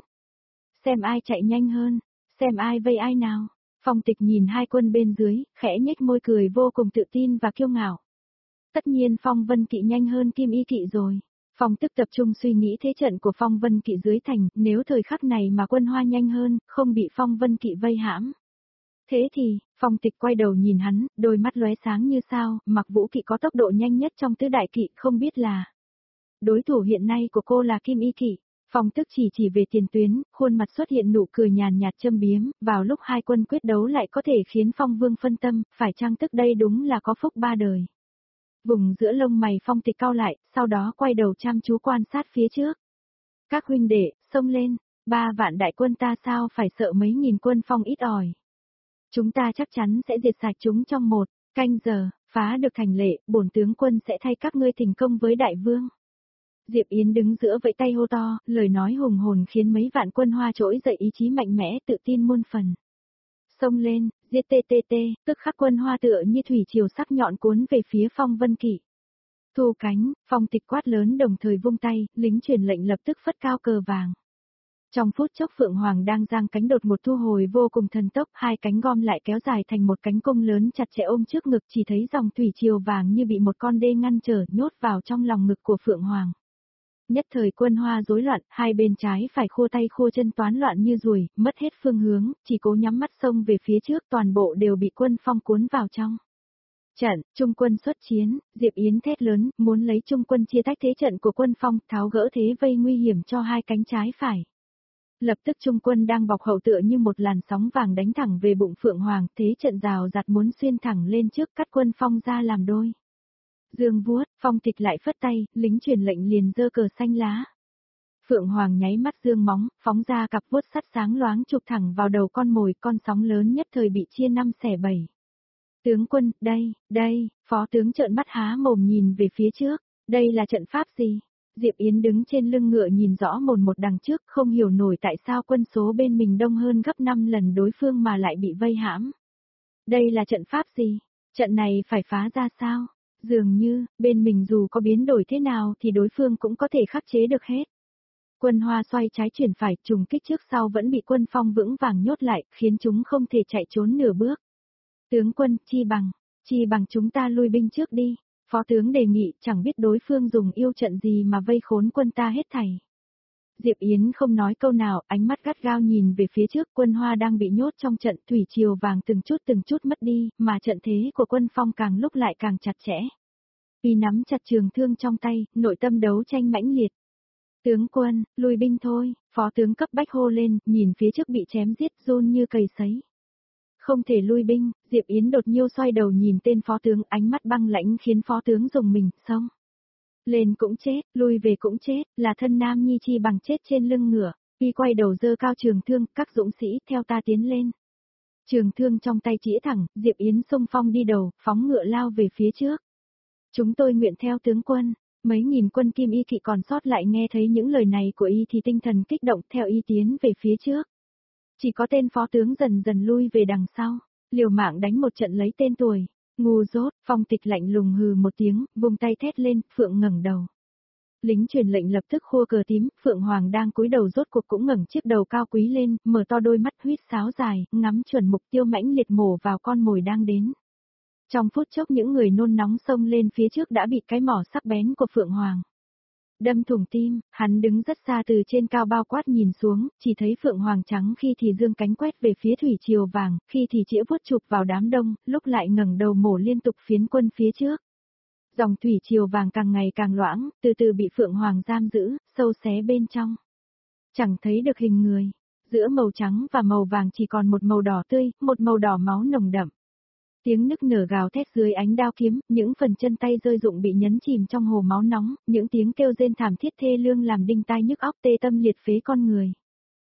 Xem ai chạy nhanh hơn, xem ai vây ai nào. Phong Tịch nhìn hai quân bên dưới, khẽ nhếch môi cười vô cùng tự tin và kiêu ngạo. Tất nhiên Phong Vân Kỵ nhanh hơn Kim Y Kỵ rồi. Phong Tức tập trung suy nghĩ thế trận của Phong Vân Kỵ dưới thành, nếu thời khắc này mà quân Hoa nhanh hơn, không bị Phong Vân Kỵ vây hãm. Thế thì, Phong Tịch quay đầu nhìn hắn, đôi mắt lóe sáng như sao, Mặc Vũ Kỵ có tốc độ nhanh nhất trong tứ đại kỵ, không biết là đối thủ hiện nay của cô là Kim Y Kỵ. Phong Tức chỉ về tiền tuyến, khuôn mặt xuất hiện nụ cười nhàn nhạt châm biếm, vào lúc hai quân quyết đấu lại có thể khiến Phong Vương phân tâm, phải chăng tức đây đúng là có phúc ba đời. Vùng giữa lông mày Phong Tịch cau lại, sau đó quay đầu chăm chú quan sát phía trước. Các huynh đệ, xông lên, 3 vạn đại quân ta sao phải sợ mấy nghìn quân Phong ít ỏi. Chúng ta chắc chắn sẽ diệt sạch chúng trong 1 canh giờ, phá được thành lệ, bổn tướng quân sẽ thay các ngươi thành công với đại vương. Diệp Yến đứng giữa vẫy tay hô to, lời nói hùng hồn khiến mấy vạn quân Hoa trỗi dậy ý chí mạnh mẽ, tự tin muôn phần. Xông lên, giết TTT, tức khắc quân Hoa tựa như thủy triều sắc nhọn cuốn về phía Phong Vân Kỵ. Thu cánh, Phong Tịch quát lớn đồng thời vung tay, lính truyền lệnh lập tức phất cao cờ vàng. Trong phút chốc Phượng Hoàng đang giang cánh đột một thu hồi vô cùng thần tốc, hai cánh gom lại kéo dài thành một cánh cung lớn chặt chẽ ôm trước ngực, chỉ thấy dòng thủy triều vàng như bị một con đê ngăn trở, nhốt vào trong lòng ngực của Phượng Hoàng. Nhất thời quân Hoa rối loạn, hai bên trái phải khua tay khua chân toán loạn như ruồi, mất hết phương hướng, chỉ cố nhắm mắt xông về phía trước, toàn bộ đều bị quân Phong cuốn vào trong. Trận, trung quân xuất chiến, Diệp Yến thét lớn, muốn lấy trung quân chia tách thế trận của quân Phong, tháo gỡ thế vây nguy hiểm cho hai cánh trái phải. Lập tức trung quân đang bọc hậu tựa như một làn sóng vàng đánh thẳng về bụng Phượng Hoàng, thế trận rào rạt muốn xuyên thẳng lên trước, cắt quân Phong ra làm đôi. Dương vuốt, Phong Tịch lại phất tay, lính truyền lệnh liền giơ cờ xanh lá. Phượng Hoàng nháy mắt dương móng, phóng ra cặp vuốt sắt sáng loáng chụp thẳng vào đầu con mồi, con sóng lớn nhất thời bị chia 5 xẻ 7. Tướng quân, đây, phó tướng trợn mắt há mồm nhìn về phía trước, đây là trận pháp gì? Diệp Yến đứng trên lưng ngựa nhìn rõ mồn một đằng trước, không hiểu nổi tại sao quân số bên mình đông hơn gấp 5 lần đối phương mà lại bị vây hãm. Đây là trận pháp gì? Trận này phải phá ra sao? Dường như, bên mình dù có biến đổi thế nào thì đối phương cũng có thể khắc chế được hết. Quân Hoa xoay trái chuyển phải, trùng kích trước sau vẫn bị quân Phong vững vàng nhốt lại, khiến chúng không thể chạy trốn nửa bước. Tướng quân, chi bằng chúng ta lui binh trước đi. Phó tướng đề nghị, chẳng biết đối phương dùng yêu trận gì mà vây khốn quân ta hết thảy. Diệp Yến không nói câu nào, ánh mắt gắt gao nhìn về phía trước, quân Hoa đang bị nhốt trong trận thủy triều vàng từng chút mất đi, mà trận thế của quân Phong càng lúc lại càng chặt chẽ. Y nắm chặt trường thương trong tay, nội tâm đấu tranh mãnh liệt. Tướng quân, lui binh thôi, phó tướng cấp bách hô lên, nhìn phía trước bị chém giết run như cầy sấy. Không thể lui binh, Diệp Yến đột nhiêu xoay đầu nhìn tên phó tướng, ánh mắt băng lãnh khiến phó tướng rùng mình, xong. Lên cũng chết, lui về cũng chết, là thân nam nhi chi bằng chết trên lưng ngựa. Y quay đầu giơ cao trường thương, các dũng sĩ theo ta tiến lên. Trường thương trong tay chĩa thẳng, Diệp Yến xung phong đi đầu, phóng ngựa lao về phía trước. Chúng tôi nguyện theo tướng quân. Mấy nghìn quân Kim Y kỵ còn sót lại nghe thấy những lời này của y thì tinh thần kích động theo y tiến về phía trước. Chỉ có tên phó tướng dần dần lui về đằng sau, liều mạng đánh một trận lấy tên tuổi. Ngu dốt, Phong Tịch lạnh lùng hừ một tiếng, vung tay thét lên, Phượng ngẩng đầu. Lính truyền lệnh lập tức khua cờ tím, Phượng Hoàng đang cúi đầu rốt cuộc cũng ngẩng chiếc đầu cao quý lên, mở to đôi mắt huýt sáo dài, ngắm chuẩn mục tiêu mãnh liệt mổ vào con mồi đang đến. Trong phút chốc những người nôn nóng xông lên phía trước đã bị cái mỏ sắc bén của Phượng Hoàng đâm thủng tim, hắn đứng rất xa từ trên cao bao quát nhìn xuống, chỉ thấy Phượng Hoàng trắng khi thì dương cánh quét về phía thủy triều vàng, khi thì chĩa vuốt chụp vào đám đông, lúc lại ngẩng đầu mổ liên tục phiến quân phía trước. Dòng thủy triều vàng càng ngày càng loãng, từ từ bị Phượng Hoàng giam giữ, sâu xé bên trong. Chẳng thấy được hình người, giữa màu trắng và màu vàng chỉ còn một màu đỏ tươi, một màu đỏ máu nồng đậm. Tiếng nức nở gào thét dưới ánh đao kiếm, những phần chân tay rơi rụng bị nhấn chìm trong hồ máu nóng, những tiếng kêu rên thảm thiết thê lương làm đinh tai nhức óc tê tâm liệt phế con người.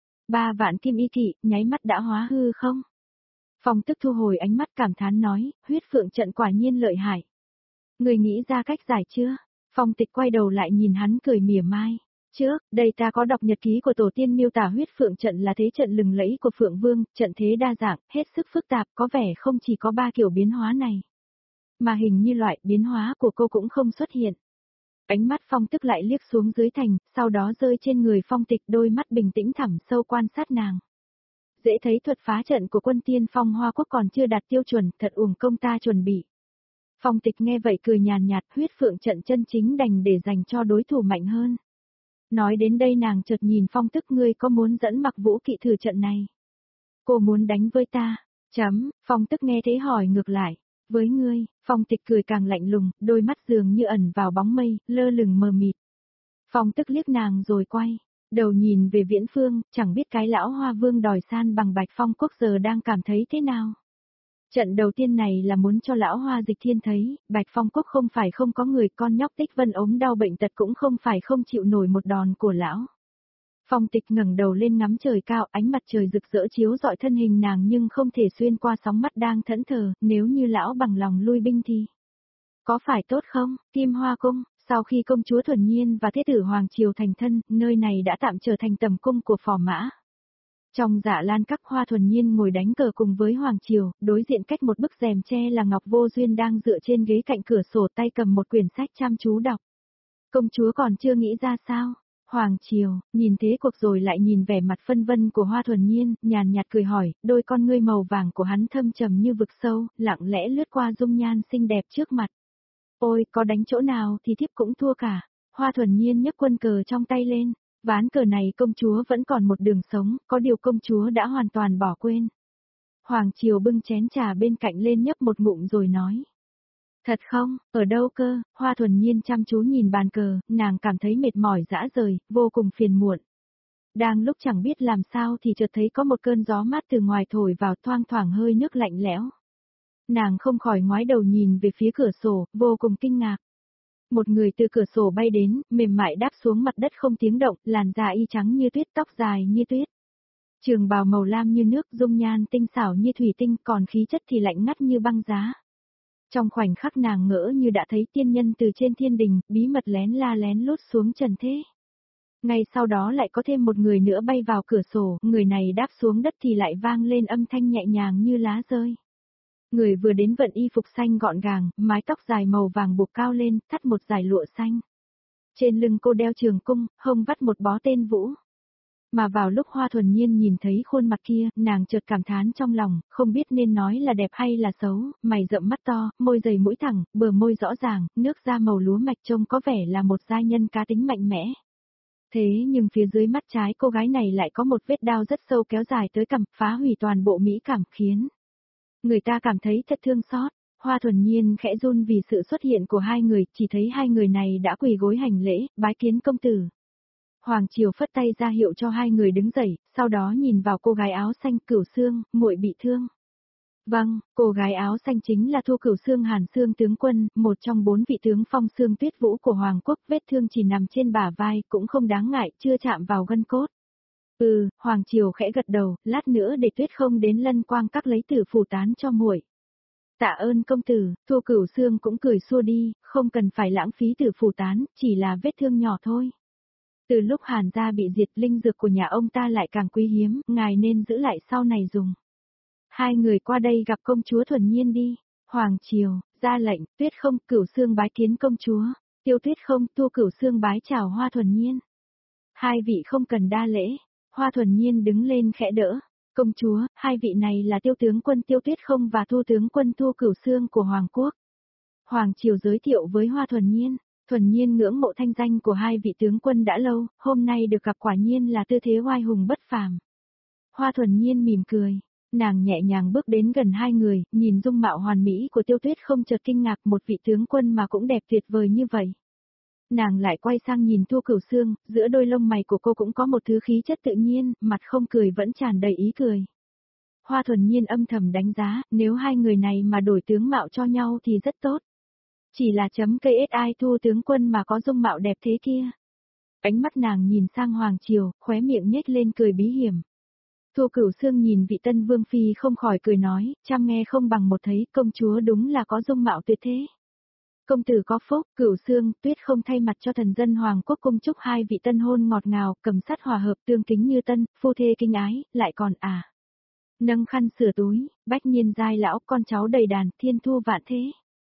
3 vạn Kim Y kỵ, nháy mắt đã hóa hư không? Phong Tức thu hồi ánh mắt cảm thán nói, huyết phượng trận quả nhiên lợi hại. Người nghĩ ra cách giải chưa? Phong Tịch quay đầu lại nhìn hắn cười mỉa mai. Trước, đây ta có đọc nhật ký của tổ tiên miêu tả huyết phượng trận là thế trận lừng lẫy của Phượng Vương, trận thế đa dạng, hết sức phức tạp, có vẻ không chỉ có 3 kiểu biến hóa này. Mà hình như loại biến hóa của cô cũng không xuất hiện. Ánh mắt Phong Tức lại liếc xuống dưới thành, sau đó rơi trên người Phong Tịch, đôi mắt bình tĩnh thẳm sâu quan sát nàng. Dễ thấy thuật phá trận của quân tiên phong Hoa Quốc còn chưa đạt tiêu chuẩn, thật uổng công ta chuẩn bị. Phong Tịch nghe vậy cười nhàn nhạt, huyết phượng trận chân chính đành để dành cho đối thủ mạnh hơn. Nói đến đây nàng chợt nhìn Phong Tức, ngươi có muốn dẫn Mặc Vũ kỵ thử trận này? Cô muốn đánh với ta? Phong Tức nghe thế hỏi ngược lại. Với ngươi, Phong Tịch cười càng lạnh lùng, đôi mắt dường như ẩn vào bóng mây, lơ lửng mờ mịt. Phong Tức liếc nàng rồi quay đầu nhìn về Viễn Phương, chẳng biết cái lão Hoa Vương đòi san bằng Bạch Phong Quốc giờ đang cảm thấy thế nào. Trận đầu tiên này là muốn cho lão Hoa Dịch Thiên thấy, Bạch Phong Quốc không phải không có người, con nhóc Tích Vân ốm đau bệnh tật cũng không phải không chịu nổi một đòn của lão. Phong Tịch ngẩng đầu lên ngắm trời cao, ánh mặt trời rực rỡ chiếu rọi thân hình nàng nhưng không thể xuyên qua sóng mắt đang thẫn thờ, nếu như lão bằng lòng lui binh thì có phải tốt không? Kim Hoa Cung, sau khi công chúa Thuần Nhiên và thế tử Hoàng Triều thành thân, nơi này đã tạm trở thành tầm cung của phò mã. Trong Dạ Lan Các, Hoa Thuần Nhiên ngồi đánh cờ cùng với Hoàng Triều, đối diện cách một bức rèm tre là Ngọc Vô Duyên đang dựa trên ghế cạnh cửa sổ, tay cầm một quyển sách chăm chú đọc. Công chúa còn chưa nghĩ ra sao? Hoàng Triều, nhìn thế cuộc rồi lại nhìn vẻ mặt phân vân của Hoa Thuần Nhiên, nhàn nhạt cười hỏi, đôi con ngươi màu vàng của hắn thâm trầm như vực sâu, lặng lẽ lướt qua dung nhan xinh đẹp trước mặt. Ôi, có đánh chỗ nào thì thiếp cũng thua cả. Hoa Thuần Nhiên nhấc quân cờ trong tay lên. Ván cờ này công chúa vẫn còn một đường sống, có điều công chúa đã hoàn toàn bỏ quên. Hoàng Triều bưng chén trà bên cạnh lên nhấp một ngụm rồi nói. Thật không, ở đâu cơ? Hoa Thuần Nhiên chăm chú nhìn bàn cờ, nàng cảm thấy mệt mỏi dã rời, vô cùng phiền muộn. Đang lúc chẳng biết làm sao thì chợt thấy có một cơn gió mát từ ngoài thổi vào, thoang thoảng hơi nước lạnh lẽo. Nàng không khỏi ngoái đầu nhìn về phía cửa sổ, vô cùng kinh ngạc. Một người từ cửa sổ bay đến, mềm mại đáp xuống mặt đất không tiếng động, làn da y trắng như tuyết, tóc dài như tuyết. Trường bào màu lam như nước, dung nhan tinh xảo như thủy tinh, còn khí chất thì lạnh ngắt như băng giá. Trong khoảnh khắc nàng ngỡ như đã thấy tiên nhân từ trên thiên đình, bí mật lén la lén lút xuống trần thế. Ngay sau đó lại có thêm một người nữa bay vào cửa sổ, người này đáp xuống đất thì lại vang lên âm thanh nhẹ nhàng như lá rơi. Người vừa đến vận y phục xanh gọn gàng, mái tóc dài màu vàng buộc cao lên, thắt một dải lụa xanh. Trên lưng cô đeo trường cung, hông vắt một bó tên vũ. Mà vào lúc Hoa Thuần Nhiên nhìn thấy khuôn mặt kia, nàng chợt cảm thán trong lòng, không biết nên nói là đẹp hay là xấu, mày rậm mắt to, môi dày mũi thẳng, bờ môi rõ ràng, nước da màu lúa mạch trông có vẻ là một giai nhân cá tính mạnh mẽ. Thế nhưng phía dưới mắt trái cô gái này lại có một vết đao rất sâu kéo dài tới cằm, phá hủy toàn bộ mỹ cảm khiến người ta cảm thấy thật thương xót. Hoa Thuần Nhiên khẽ run vì sự xuất hiện của hai người, chỉ thấy hai người này đã quỳ gối hành lễ, bái kiến công tử. Hoàng Triều phất tay ra hiệu cho hai người đứng dậy, sau đó nhìn vào cô gái áo xanh, Cửu Xương, muội bị thương. Vâng, cô gái áo xanh chính là Thu Cửu Xương Hàn Xương tướng quân, một trong 4 vị tướng Phong Xương Tuyết Vũ của Hoàng Quốc, vết thương chỉ nằm trên bả vai, cũng không đáng ngại, chưa chạm vào gân cốt. Hoàng Triều khẽ gật đầu, lát nữa để Tuyết không đến Lân Quang các lấy tử phù tán cho muội. Tạ ơn công tử, Thu Cửu Xương cũng cười xua đi, không cần phải lãng phí tử phù tán, chỉ là vết thương nhỏ thôi. Từ lúc Hàn gia bị diệt, linh dược của nhà ông ta lại càng quý hiếm, ngài nên giữ lại sau này dùng. Hai người qua đây gặp công chúa Thuần Nhiên đi. Hoàng Triều, ra lệnh, Tuyết không, Cửu Xương bái kiến công chúa. Tiêu Tuyết không, Thu Cửu Xương bái chào Hoa Thuần Nhiên. Hai vị không cần đa lễ. Hoa Thuần Nhiên đứng lên khẽ đỡ. Công chúa, hai vị này là Tiêu tướng quân Tiêu Tuyết không và Thu tướng quân Thu Cửu Xương của Hoàng quốc. Hoàng Triều giới thiệu với Hoa Thuần Nhiên. Thuần Nhiên ngưỡng mộ thanh danh của hai vị tướng quân đã lâu, hôm nay được gặp quả nhiên là tư thế oai hùng bất phàm. Hoa Thuần Nhiên mỉm cười, nàng nhẹ nhàng bước đến gần hai người, nhìn dung mạo hoàn mỹ của Tiêu Tuyết không chợt kinh ngạc, một vị tướng quân mà cũng đẹp tuyệt vời như vậy. Nàng lại quay sang nhìn Thu Cửu Xương, giữa đôi lông mày của cô cũng có một thứ khí chất tự nhiên, mặt không cười vẫn tràn đầy ý cười. Hoa Thuần Nhiên âm thầm đánh giá, nếu hai người này mà đổi tướng mạo cho nhau thì rất tốt. Chỉ là chấm cây KSI Thu tướng quân mà có dung mạo đẹp thế kia. Ánh mắt nàng nhìn sang Hoàng Triều, khóe miệng nhếch lên cười bí hiểm. Thu Cửu Xương nhìn vị tân vương phi không khỏi cười nói, chăm nghe không bằng một thấy, công chúa đúng là có dung mạo tuyệt thế. Công tử có phúc, Cửu Xương, Tuyết không thay mặt cho thần dân Hoàng quốc cung chúc hai vị tân hôn ngọt ngào, cầm sát hòa hợp tương kính như tân, phu thê kinh ái, lại còn nâng khăn sửa túi, bách niên giai lão, con cháu đầy đàn, thiên thu vạn thế.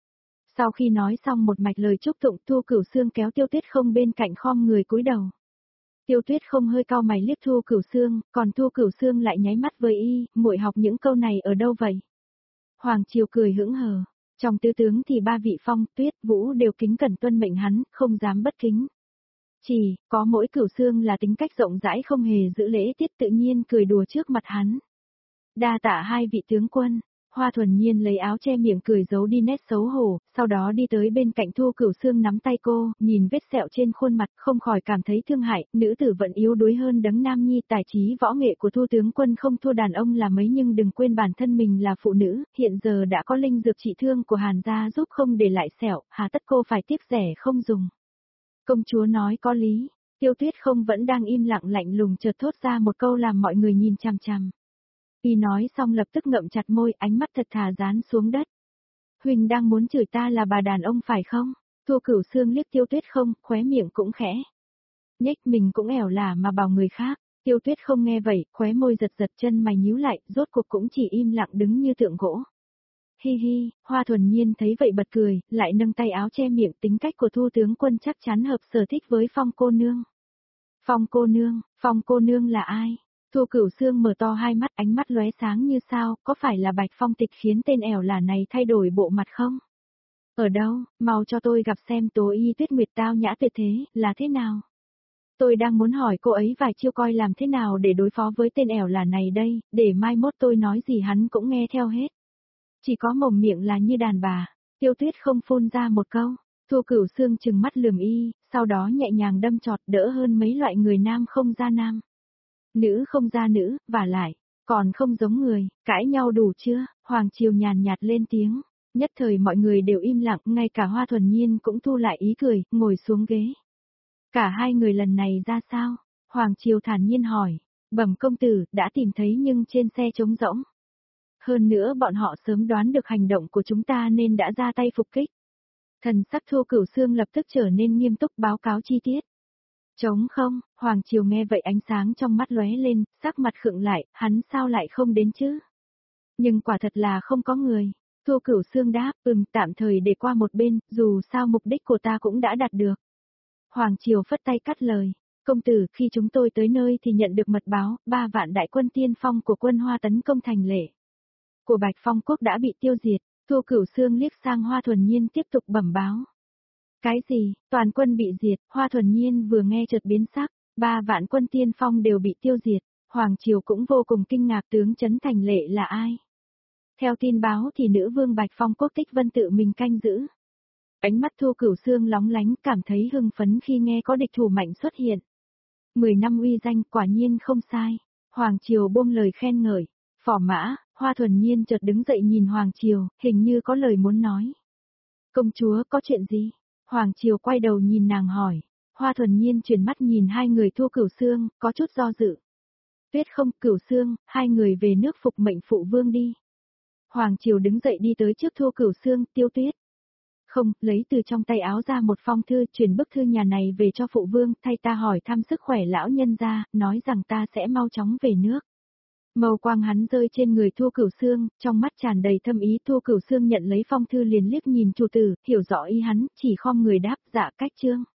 Sau khi nói xong một mạch lời chúc tụng, Thu Cửu Xương kéo Tiêu Tuyết không bên cạnh khom người cúi đầu. Tiêu Tuyết không hơi cau mày liếc Thu Cửu Xương, còn Thu Cửu Xương lại nháy mắt với y, muội học những câu này ở đâu vậy? Hoàng Triều cười hững hờ, trong tứ tướng thì ba vị Phong, Tuyết, Vũ đều kính cẩn tuân mệnh hắn, không dám bất kính. Chỉ, có mỗi Cửu Xương là tính cách rộng rãi không hề giữ lễ tiết tự nhiên cười đùa trước mặt hắn. Đa tạ hai vị tướng quân. Hoa Thuần Nhiên lấy áo che miệng cười giấu đi nét xấu hổ, sau đó đi tới bên cạnh Thu Cửu Xương nắm tay cô, nhìn vết sẹo trên khuôn mặt, không khỏi cảm thấy thương hại, nữ tử vẫn yếu đuối hơn đấng nam nhi, tài trí võ nghệ của Thu tướng quân không thua đàn ông là mấy, nhưng đừng quên bản thân mình là phụ nữ, hiện giờ đã có linh dược trị thương của Hàn gia giúp không để lại sẹo, hà tất cô phải tiếc rẻ không dùng. Công chúa nói có lý. Tiêu Tuyết không vẫn đang im lặng lạnh lùng chợt thốt ra một câu làm mọi người nhìn chằm chằm. Y nói xong lập tức ngậm chặt môi, ánh mắt thật thà dán xuống đất. Huỳnh đang muốn chửi ta là bà đàn ông phải không? Thu Cửu Xương liếc Tiêu Tuyết không, khóe miệng cũng khẽ. Nhếch mình cũng ẻo lả mà bảo người khác. Tiêu Tuyết không nghe vậy, khóe môi giật giật, chân mày nhíu lại, rốt cuộc cũng chỉ im lặng đứng như tượng gỗ. Hi hi, Hoa Thuần Nhiên thấy vậy bật cười, lại nâng tay áo che miệng, tính cách của Thu tướng quân chắc chắn hợp sở thích với Phong cô nương. Phong cô nương là ai? Thu Cửu Xương mở to hai mắt, ánh mắt lóe sáng như sao, có phải là Bạch Phong Tịch khiến tên ẻo lả này thay đổi bộ mặt không? Ở đâu, mau cho tôi gặp xem Tố Y Tuyết Nguyệt tao nhã tuyệt thế, là thế nào? Tôi đang muốn hỏi cô ấy vài chiêu coi làm thế nào để đối phó với tên ẻo lả này đây, để mai mốt tôi nói gì hắn cũng nghe theo hết. Chỉ có mồm miệng là như đàn bà. Tiêu Tuyết không phun ra một câu. Thu Cửu Xương trừng mắt lườm y, sau đó nhẹ nhàng đâm chọt, đỡ hơn mấy loại người nam không ra nam. Nữ không ra nữ, vả lại, còn không giống người, cãi nhau đủ chưa? Hoàng Triều nhàn nhạt lên tiếng. Nhất thời mọi người đều im lặng, ngay cả Hoa Thuần Nhiên cũng thu lại ý cười, ngồi xuống ghế. Cả hai người lần này ra sao? Hoàng Triều thản nhiên hỏi. Bẩm công tử, đã tìm thấy nhưng trên xe trống rỗng. Hơn nữa bọn họ sớm đoán được hành động của chúng ta nên đã ra tay phục kích. Thần sắc Thu Cửu Xương lập tức trở nên nghiêm túc báo cáo chi tiết. Trống không, Hoàng Triều nghe vậy ánh sáng trong mắt lóe lên, sắc mặt khựng lại, hắn sao lại không đến chứ? Nhưng quả thật là không có người. Thu Cửu Xương đáp, tạm thời để qua một bên, dù sao mục đích của ta cũng đã đạt được. Hoàng Triều phất tay cắt lời. Công tử, khi chúng tôi tới nơi thì nhận được mật báo, 3 vạn đại quân tiên phong của quân Hoa tấn công thành lệ. Của Bạch Phong quốc đã bị tiêu diệt. Thu Cửu Xương liếc sang Hoa Thuần Nhiên tiếp tục bẩm báo. Cái gì, toàn quân bị diệt? Hoa Thuần Nhiên vừa nghe chợt biến sắc, 3 vạn quân tiên phong đều bị tiêu diệt. Hoàng Triều cũng vô cùng kinh ngạc, tướng trấn thành lệ là ai? Theo tin báo thì nữ vương Bạch Phong quốc Tích Vân tự mình canh giữ. Ánh mắt Thu Cửu Xương lóng lánh, cảm thấy hưng phấn khi nghe có địch thủ mạnh xuất hiện. 10 năm uy danh quả nhiên không sai. Hoàng Triều buông lời khen ngợi. Phò mã, Hoa Thuần Nhiên chợt đứng dậy nhìn Hoàng Triều, hình như có lời muốn nói. Công chúa, có chuyện gì? Hoàng Triều quay đầu nhìn nàng hỏi. Hoa Thuần Nhiên chuyển mắt nhìn hai người Thu Cửu Xương, có chút do dự. Tuyết không, Cửu Xương, hai người về nước phục mệnh phụ vương đi. Hoàng Triều đứng dậy đi tới trước Thu Cửu Xương, Tiêu Tuyết. Không, lấy từ trong tay áo ra một phong thư, truyền bức thư nhà này về cho phụ vương, thay ta hỏi thăm sức khỏe lão nhân gia, nói rằng ta sẽ mau chóng về nước. Màu quang hắn rơi trên người Thu Cửu Xương, trong mắt tràn đầy thâm ý. Thu Cửu Xương nhận lấy phong thư liền liếc nhìn chủ tử, hiểu rõ ý hắn, chỉ khom người đáp, dạ cách trương.